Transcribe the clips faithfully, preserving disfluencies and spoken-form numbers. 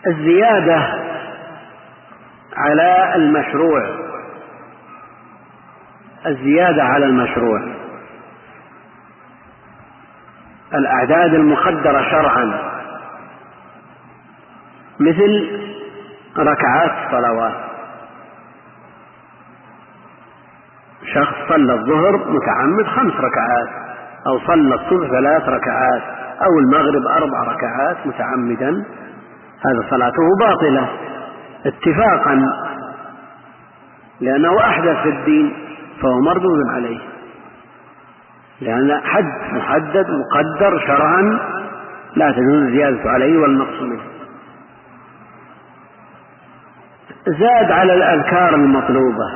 الزيادة على المشروع الزيادة على المشروع الأعداد المقدرة شرعا، مثل ركعات الصلوات. شخص صلى الظهر متعمد خمس ركعات، أو صلى الصبح ثلاث ركعات، أو المغرب أربع ركعات متعمدا، هذا صلاته باطلة اتفاقا، لأنه أحدث في الدين فهو مردود عليه، لأن حد محدد مقدر شرعا لا تجوز الزيادة عليه والنقص منه. زاد على الأذكار المطلوبة،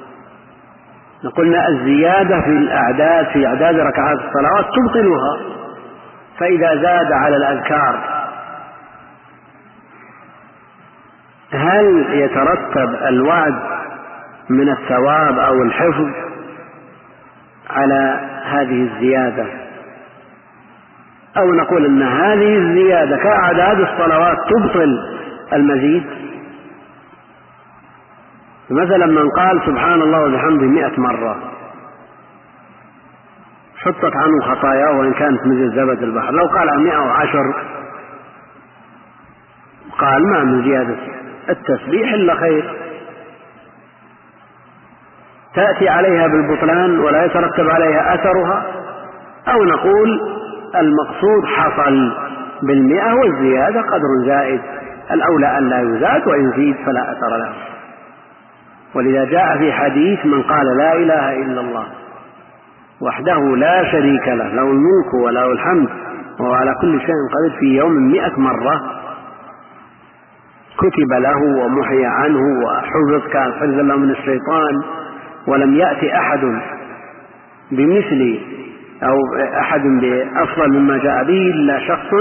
قلنا الزيادة في الأعداد في أعداد ركعات الصلوات تبطلها، فإذا زاد على الأذكار هل يترتب الوعد من الثواب أو الحفظ على هذه الزيادة، أو نقول أن هذه الزيادة كأعداد الصلوات تبطل المزيد؟ مثلا من قال سبحان الله وبحمده مئة مرة حطت عنه خطاياه وإن كانت مثل زبد البحر، لو قال عن مئة وعشر قال ما من زيادة التسبيح إلا خير، تأتي عليها بالبطلان ولا يترتب عليها أثرها، أو نقول المقصود حصل بالمئة والزيادة قدر زائد، الأولى أن لا يزاد وإن زيد فلا أثر له. ولذا جاء في حديث من قال لا إله إلا الله وحده لا شريك له له الملك وله الحمد وهو على كل شيء قدير في يوم مئة مرة كتب له ومحي عنه وحفظ كان حفظ له من الشيطان، ولم يأتي أحد بمثل أو أحد بأفضل مما جاء به إلا شخص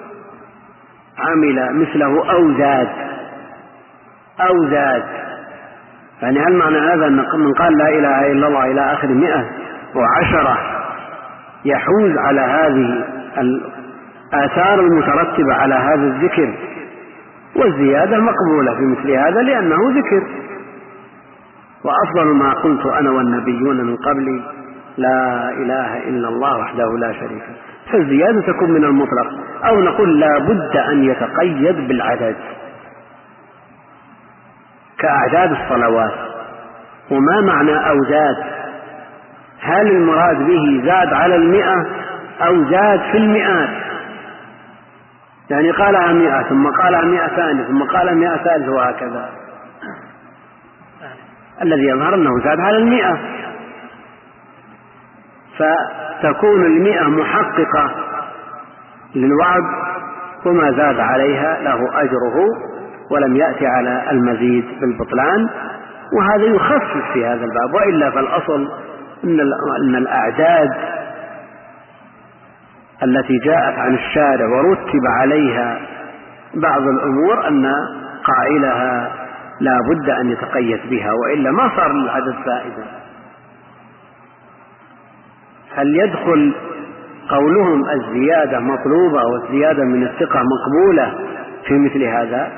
عمل مثله أو زاد أو زاد. يعني هل معنى هذا أن من قال لا إله إلا الله إلى آخر مئة وعشرة يحوز على هذه الآثار المترتبة على هذا الذكر، والزيادة مقبولة في مثل هذا لأنه ذكر؟ وأفضل ما قلت أنا والنبيون من قبلي لا إله إلا الله وحده لا شريك له، فالزيادة تكون من المطلق. أو نقول لا بد أن يتقيد بالعدد كأعداد الصلوات. وما معنى أو زاد؟ هل المراد به زاد على المئة أو زاد في المئات؟ يعني قالها مئة ثم قالها مئة ثانية ثم قالها مئة ثالثة وهكذا. الذي يظهر أنه زاد على المئة، فتكون المئة محققة للوعد وما زاد عليها له أجره ولم يأتي على المزيد بالبطلان، وهذا يخفف في هذا الباب. وإلا فالأصل أن الأعداد التي جاءت عن الشارع ورتب عليها بعض الأمور أن قائلها لا بد أن يتقيد بها، وإلا ما صار للعدد فائدة. هل يدخل قولهم الزيادة مطلوبة والزيادة من الثقة مقبولة في مثل هذا؟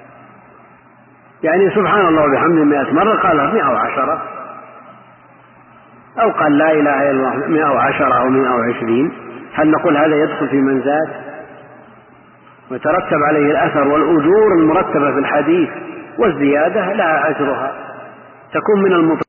يعني سبحان الله وبحمده مئة مرة قالها مئة وعشرة، أو قال لا إله إلا الله مئة وعشرة أو مئة وعشرين، هل نقول هذا يدخل في من زاد ويترتب عليه الأثر والأجور المرتبة في الحديث، والزيادة لها أجرها تكون من المطلق؟